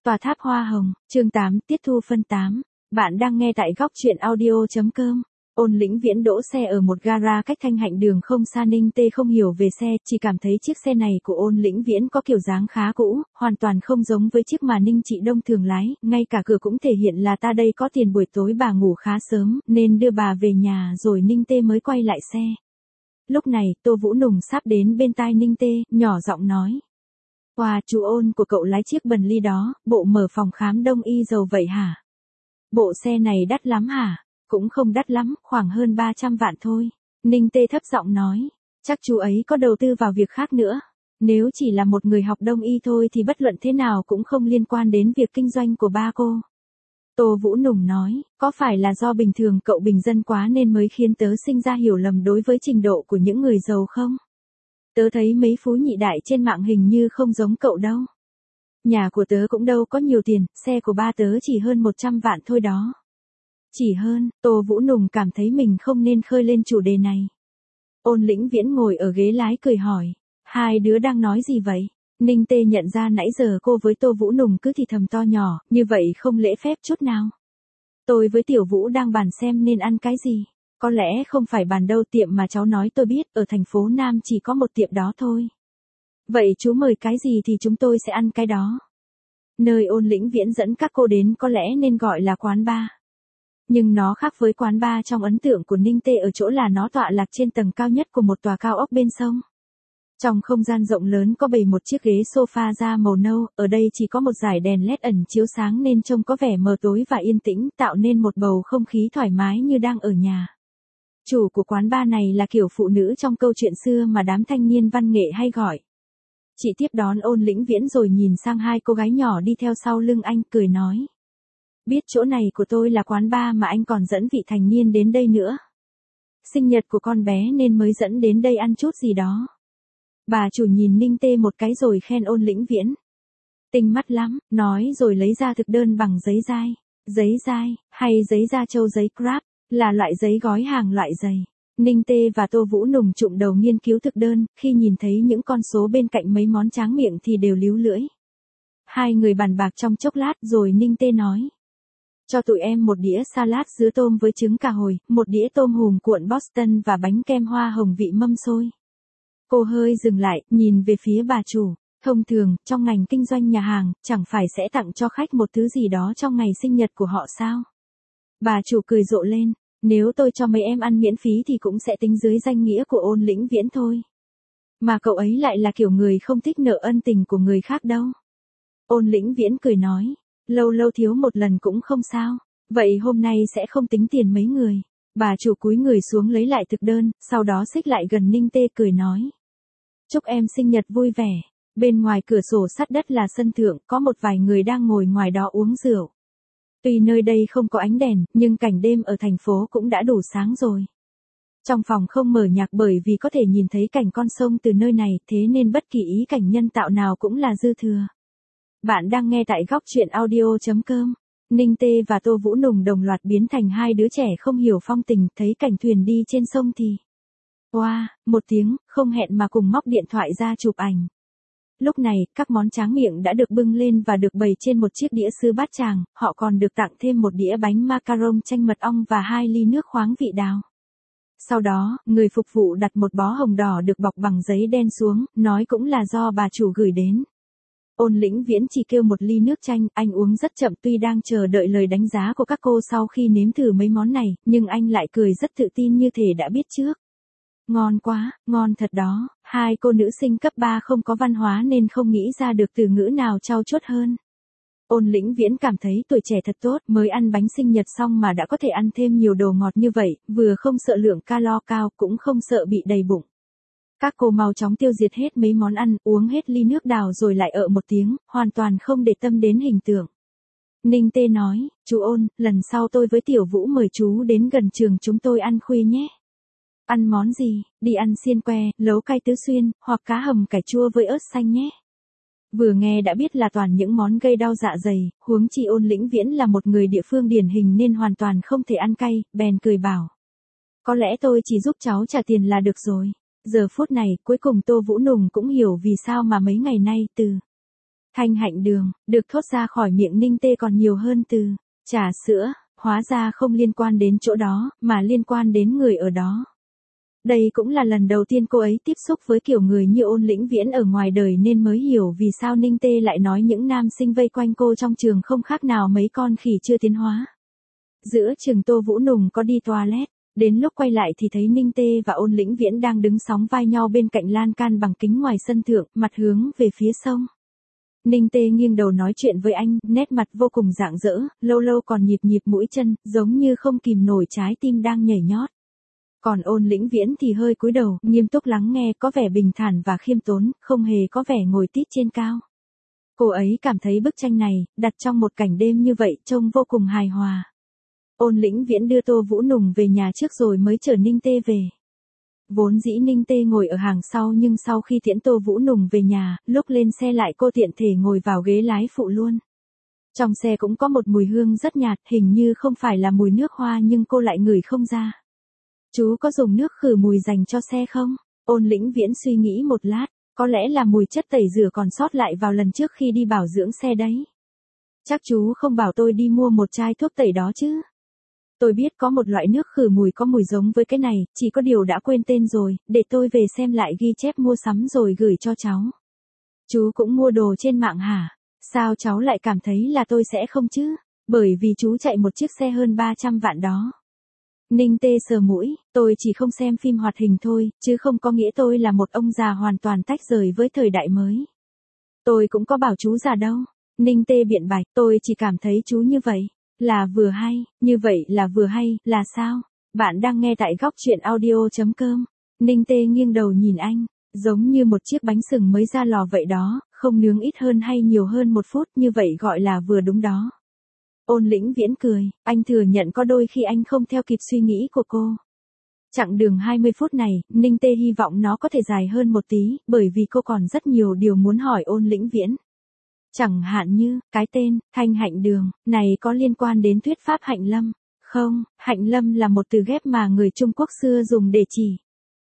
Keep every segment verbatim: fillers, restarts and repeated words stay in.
Tòa tháp hoa hồng, chương tám, tiết thu phân tám. Bạn đang nghe tại góc truyện audio.com. Ôn Lĩnh Viễn đỗ xe ở một gara cách Thanh Hạnh đường không xa. Ninh Tê không hiểu về xe, chỉ cảm thấy chiếc xe này của Ôn Lĩnh Viễn có kiểu dáng khá cũ, hoàn toàn không giống với chiếc mà Ninh Chị Đông thường lái, ngay cả cửa cũng thể hiện là ta đây có tiền buổi tối bà ngủ khá sớm, nên đưa bà về nhà rồi Ninh Tê mới quay lại xe. Lúc này, Tô Vũ Nùng sắp đến bên tai Ninh Tê, nhỏ giọng nói. Wow, chú Ôn của cậu lái chiếc Bentley đó, bộ mở phòng khám đông y dầu vậy hả? Bộ xe này đắt lắm hả? Cũng không đắt lắm, khoảng hơn ba trăm vạn thôi. Ninh Tê thấp giọng nói, chắc chú ấy có đầu tư vào việc khác nữa. Nếu chỉ là một người học đông y thôi thì bất luận thế nào cũng không liên quan đến việc kinh doanh của ba cô. Tô Vũ Nùng nói, có phải là do bình thường cậu bình dân quá nên mới khiến tớ sinh ra hiểu lầm đối với trình độ của những người giàu không? Tớ thấy mấy phú nhị đại trên mạng hình như không giống cậu đâu. Nhà của tớ cũng đâu có nhiều tiền, xe của ba tớ chỉ hơn một trăm vạn thôi đó. Chỉ hơn, Tô Vũ Nùng cảm thấy mình không nên khơi lên chủ đề này. Ôn Lĩnh Viễn ngồi ở ghế lái cười hỏi, hai đứa đang nói gì vậy? Ninh Tê nhận ra nãy giờ cô với Tô Vũ Nùng cứ thì thầm to nhỏ, như vậy không lễ phép chút nào. Tôi với Tiểu Vũ đang bàn xem nên ăn cái gì. Có lẽ không phải bàn đâu, tiệm mà cháu nói tôi biết, ở thành phố Nam chỉ có một tiệm đó thôi. Vậy chú mời cái gì thì chúng tôi sẽ ăn cái đó. Nơi Ôn Lĩnh Viễn dẫn các cô đến có lẽ nên gọi là quán bar. Nhưng nó khác với quán bar trong ấn tượng của Ninh Tê ở chỗ là nó tọa lạc trên tầng cao nhất của một tòa cao ốc bên sông. Trong không gian rộng lớn có bày một chiếc ghế sofa da màu nâu, ở đây chỉ có một dải đèn led ẩn chiếu sáng nên trông có vẻ mờ tối và yên tĩnh, tạo nên một bầu không khí thoải mái như đang ở nhà. Chủ của quán bar này là kiểu phụ nữ trong câu chuyện xưa mà đám thanh niên văn nghệ hay gọi. Chị tiếp đón Ôn Lĩnh Viễn rồi nhìn sang hai cô gái nhỏ đi theo sau lưng anh, cười nói. Biết chỗ này của tôi là quán bar mà anh còn dẫn vị thành niên đến đây nữa. Sinh nhật của con bé nên mới dẫn đến đây ăn chút gì đó. Bà chủ nhìn Ninh Tê một cái rồi khen Ôn Lĩnh Viễn. Tinh mắt lắm, nói rồi lấy ra thực đơn bằng giấy dai. Giấy dai, hay giấy da trâu giấy crab, là loại giấy gói hàng loại dày. Ninh Tê và Tô Vũ Nùng trụm đầu nghiên cứu thực đơn, khi nhìn thấy những con số bên cạnh mấy món tráng miệng thì đều líu lưỡi. Hai người bàn bạc trong chốc lát rồi Ninh Tê nói. Cho tụi em một đĩa salad dứa tôm với trứng cà hồi, một đĩa tôm hùm cuộn Boston và bánh kem hoa hồng vị mâm xôi. Cô hơi dừng lại, nhìn về phía bà chủ. Thông thường, trong ngành kinh doanh nhà hàng, chẳng phải sẽ tặng cho khách một thứ gì đó trong ngày sinh nhật của họ sao? Bà chủ cười rộ lên. Nếu tôi cho mấy em ăn miễn phí thì cũng sẽ tính dưới danh nghĩa của Ôn Lĩnh Viễn thôi. Mà cậu ấy lại là kiểu người không thích nợ ân tình của người khác đâu. Ôn Lĩnh Viễn cười nói. Lâu lâu thiếu một lần cũng không sao. Vậy hôm nay sẽ không tính tiền mấy người. Bà chủ cúi người xuống lấy lại thực đơn, sau đó xích lại gần Ninh Tê cười nói. Chúc em sinh nhật vui vẻ. Bên ngoài cửa sổ sắt đất là sân thượng, có một vài người đang ngồi ngoài đó uống rượu. Tuy nơi đây không có ánh đèn, nhưng cảnh đêm ở thành phố cũng đã đủ sáng rồi. Trong phòng không mở nhạc bởi vì có thể nhìn thấy cảnh con sông từ nơi này, thế nên bất kỳ ý cảnh nhân tạo nào cũng là dư thừa. Bạn đang nghe tại góc truyện audio.com. Ninh Tê và Tô Vũ Nùng đồng loạt biến thành hai đứa trẻ không hiểu phong tình, thấy cảnh thuyền đi trên sông thì. Wow, một tiếng, không hẹn mà cùng móc điện thoại ra chụp ảnh. Lúc này, các món tráng miệng đã được bưng lên và được bày trên một chiếc đĩa sứ bát tràng, họ còn được tặng thêm một đĩa bánh macaron chanh mật ong và hai ly nước khoáng vị đào. Sau đó, người phục vụ đặt một bó hồng đỏ được bọc bằng giấy đen xuống, nói cũng là do bà chủ gửi đến. Ôn Lĩnh Viễn chỉ kêu một ly nước chanh, anh uống rất chậm tuy đang chờ đợi lời đánh giá của các cô sau khi nếm thử mấy món này, nhưng anh lại cười rất tự tin như thể đã biết trước. Ngon quá, ngon thật đó, hai cô nữ sinh cấp ba không có văn hóa nên không nghĩ ra được từ ngữ nào trau chuốt hơn. Ôn Lĩnh Viễn cảm thấy tuổi trẻ thật tốt, mới ăn bánh sinh nhật xong mà đã có thể ăn thêm nhiều đồ ngọt như vậy, vừa không sợ lượng calo cao cũng không sợ bị đầy bụng. Các cô mau chóng tiêu diệt hết mấy món ăn, uống hết ly nước đào rồi lại ợ một tiếng, hoàn toàn không để tâm đến hình tượng. Ninh Tê nói, chú Ôn, lần sau tôi với Tiểu Vũ mời chú đến gần trường chúng tôi ăn khuya nhé. Ăn món gì, đi ăn xiên que, lấu cay tứ xuyên, hoặc cá hầm cải chua với ớt xanh nhé. Vừa nghe đã biết là toàn những món gây đau dạ dày, huống chi Ôn Lĩnh Viễn là một người địa phương điển hình nên hoàn toàn không thể ăn cay, bèn cười bảo. Có lẽ tôi chỉ giúp cháu trả tiền là được rồi. Giờ phút này, cuối cùng Tô Vũ Nùng cũng hiểu vì sao mà mấy ngày nay từ Thanh hạnh đường, được thốt ra khỏi miệng Ninh Tê còn nhiều hơn từ trà sữa, hóa ra không liên quan đến chỗ đó, mà liên quan đến người ở đó. Đây cũng là lần đầu tiên cô ấy tiếp xúc với kiểu người như Ôn Lĩnh Viễn ở ngoài đời nên mới hiểu vì sao Ninh Tê lại nói những nam sinh vây quanh cô trong trường không khác nào mấy con khỉ chưa tiến hóa. Giữa trường Tô Vũ Nùng có đi toilet, đến lúc quay lại thì thấy Ninh Tê và Ôn Lĩnh Viễn đang đứng sóng vai nhau bên cạnh lan can bằng kính ngoài sân thượng, mặt hướng về phía sông. Ninh Tê nghiêng đầu nói chuyện với anh, nét mặt vô cùng rạng rỡ, lâu lâu còn nhịp nhịp mũi chân, giống như không kìm nổi trái tim đang nhảy nhót. Còn Ôn Lĩnh Viễn thì hơi cúi đầu, nghiêm túc lắng nghe, có vẻ bình thản và khiêm tốn, không hề có vẻ ngồi tít trên cao. Cô ấy cảm thấy bức tranh này, đặt trong một cảnh đêm như vậy, trông vô cùng hài hòa. Ôn Lĩnh Viễn đưa Tô Vũ Nùng về nhà trước rồi mới chở Ninh Tê về. Vốn dĩ Ninh Tê ngồi ở hàng sau nhưng sau khi tiễn Tô Vũ Nùng về nhà, lúc lên xe lại cô tiện thể ngồi vào ghế lái phụ luôn. Trong xe cũng có một mùi hương rất nhạt, hình như không phải là mùi nước hoa nhưng cô lại ngửi không ra. Chú có dùng nước khử mùi dành cho xe không? Ôn Lĩnh Viễn suy nghĩ một lát, có lẽ là mùi chất tẩy rửa còn sót lại vào lần trước khi đi bảo dưỡng xe đấy. Chắc chú không bảo tôi đi mua một chai thuốc tẩy đó chứ? Tôi biết có một loại nước khử mùi có mùi giống với cái này, chỉ có điều đã quên tên rồi, để tôi về xem lại ghi chép mua sắm rồi gửi cho cháu. Chú cũng mua đồ trên mạng hả? Sao cháu lại cảm thấy là tôi sẽ không chứ? Bởi vì chú chạy một chiếc xe hơn ba trăm vạn đó. Ninh Tê sờ mũi, tôi chỉ không xem phim hoạt hình thôi, chứ không có nghĩa tôi là một ông già hoàn toàn tách rời với thời đại mới. Tôi cũng có bảo chú già đâu. Ninh Tê biện bạch, tôi chỉ cảm thấy chú như vậy là vừa hay, như vậy là vừa hay, là sao? Bạn đang nghe tại góc truyện audio chấm com. Ninh Tê nghiêng đầu nhìn anh, giống như một chiếc bánh sừng mới ra lò vậy đó, không nướng ít hơn hay nhiều hơn một phút, như vậy gọi là vừa đúng đó. Ôn Lĩnh Viễn cười, anh thừa nhận có đôi khi anh không theo kịp suy nghĩ của cô. Chặng đường hai mươi phút này, Ninh Tê hy vọng nó có thể dài hơn một tí, bởi vì cô còn rất nhiều điều muốn hỏi Ôn Lĩnh Viễn. Chẳng hạn như, cái tên, Thanh hạnh đường, này có liên quan đến thuyết pháp hạnh lâm? Không, hạnh lâm là một từ ghép mà người Trung Quốc xưa dùng để chỉ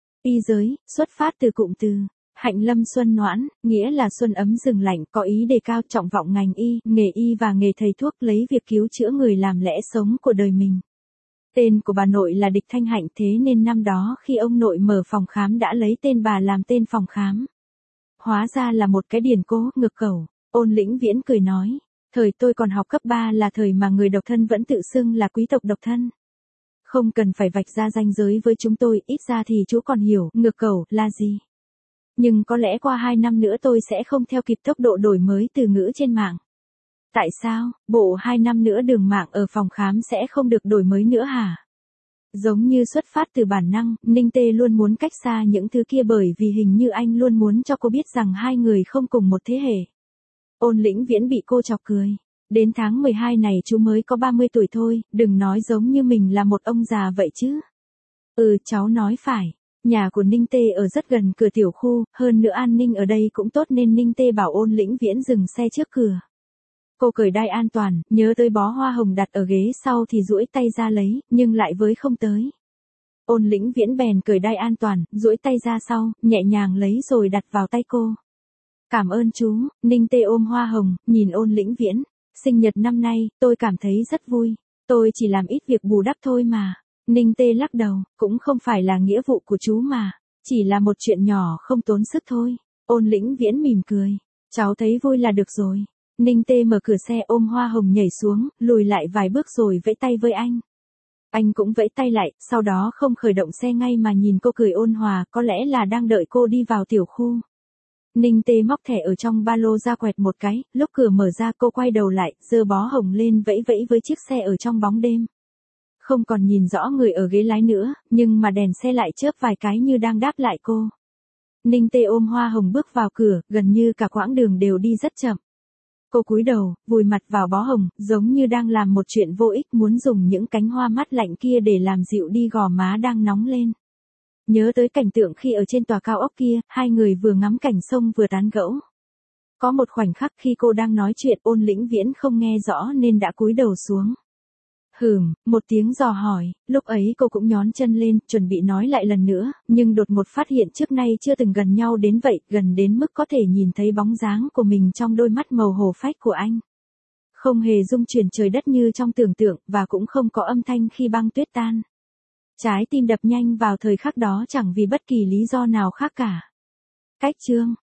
y giới, xuất phát từ cụm từ hạnh lâm xuân noãn, nghĩa là xuân ấm rừng lạnh, có ý đề cao trọng vọng ngành y, nghề y và nghề thầy thuốc lấy việc cứu chữa người làm lẽ sống của đời mình. Tên của bà nội là Địch Thanh Hạnh, thế nên năm đó khi ông nội mở phòng khám đã lấy tên bà làm tên phòng khám. Hóa ra là một cái điển cố, ngược cẩu. Ôn Lĩnh Viễn cười nói, thời tôi còn học cấp ba là thời mà người độc thân vẫn tự xưng là quý tộc độc thân. Không cần phải vạch ra ranh giới với chúng tôi, ít ra thì chú còn hiểu, ngược cẩu là gì. Nhưng có lẽ qua hai năm nữa tôi sẽ không theo kịp tốc độ đổi mới từ ngữ trên mạng. Tại sao, bộ hai năm nữa đường mạng ở phòng khám sẽ không được đổi mới nữa hả? Giống như xuất phát từ bản năng, Ninh Tê luôn muốn cách xa những thứ kia bởi vì hình như anh luôn muốn cho cô biết rằng hai người không cùng một thế hệ. Ôn Lĩnh Viễn bị cô chọc cười. Đến tháng mười hai này chú mới có ba mươi tuổi thôi, đừng nói giống như mình là một ông già vậy chứ. Ừ, cháu nói phải. Nhà của Ninh Tê ở rất gần cửa tiểu khu, hơn nữa an ninh ở đây cũng tốt nên Ninh Tê bảo Ôn Lĩnh Viễn dừng xe trước cửa. Cô cởi đai an toàn, nhớ tới bó hoa hồng đặt ở ghế sau thì duỗi tay ra lấy, nhưng lại với không tới. Ôn Lĩnh Viễn bèn cởi đai an toàn, duỗi tay ra sau, nhẹ nhàng lấy rồi đặt vào tay cô. Cảm ơn chú. Ninh Tê ôm hoa hồng, nhìn Ôn Lĩnh Viễn. Sinh nhật năm nay, tôi cảm thấy rất vui. Tôi chỉ làm ít việc bù đắp thôi mà. Ninh Tê lắc đầu, cũng không phải là nghĩa vụ của chú mà. Chỉ là một chuyện nhỏ không tốn sức thôi. Ôn Lĩnh Viễn mỉm cười. Cháu thấy vui là được rồi. Ninh Tê mở cửa xe ôm hoa hồng nhảy xuống, lùi lại vài bước rồi vẫy tay với anh. Anh cũng vẫy tay lại, sau đó không khởi động xe ngay mà nhìn cô cười ôn hòa, có lẽ là đang đợi cô đi vào tiểu khu. Ninh Tê móc thẻ ở trong ba lô ra quẹt một cái, lúc cửa mở ra cô quay đầu lại, giơ bó hồng lên vẫy vẫy với chiếc xe ở trong bóng đêm. Không còn nhìn rõ người ở ghế lái nữa, nhưng mà đèn xe lại chớp vài cái như đang đáp lại cô. Ninh Tê ôm hoa hồng bước vào cửa, gần như cả quãng đường đều đi rất chậm. Cô cúi đầu, vùi mặt vào bó hồng, giống như đang làm một chuyện vô ích, muốn dùng những cánh hoa mát lạnh kia để làm dịu đi gò má đang nóng lên. Nhớ tới cảnh tượng khi ở trên tòa cao ốc kia, hai người vừa ngắm cảnh sông vừa tán gẫu. Có một khoảnh khắc khi cô đang nói chuyện Ôn Lĩnh Viễn không nghe rõ nên đã cúi đầu xuống. Hừm, một tiếng dò hỏi, lúc ấy cô cũng nhón chân lên, chuẩn bị nói lại lần nữa, nhưng đột một phát hiện trước nay chưa từng gần nhau đến vậy, gần đến mức có thể nhìn thấy bóng dáng của mình trong đôi mắt màu hổ phách của anh. Không hề rung chuyển trời đất như trong tưởng tượng, và cũng không có âm thanh khi băng tuyết tan. Trái tim đập nhanh vào thời khắc đó chẳng vì bất kỳ lý do nào khác cả. Cách chương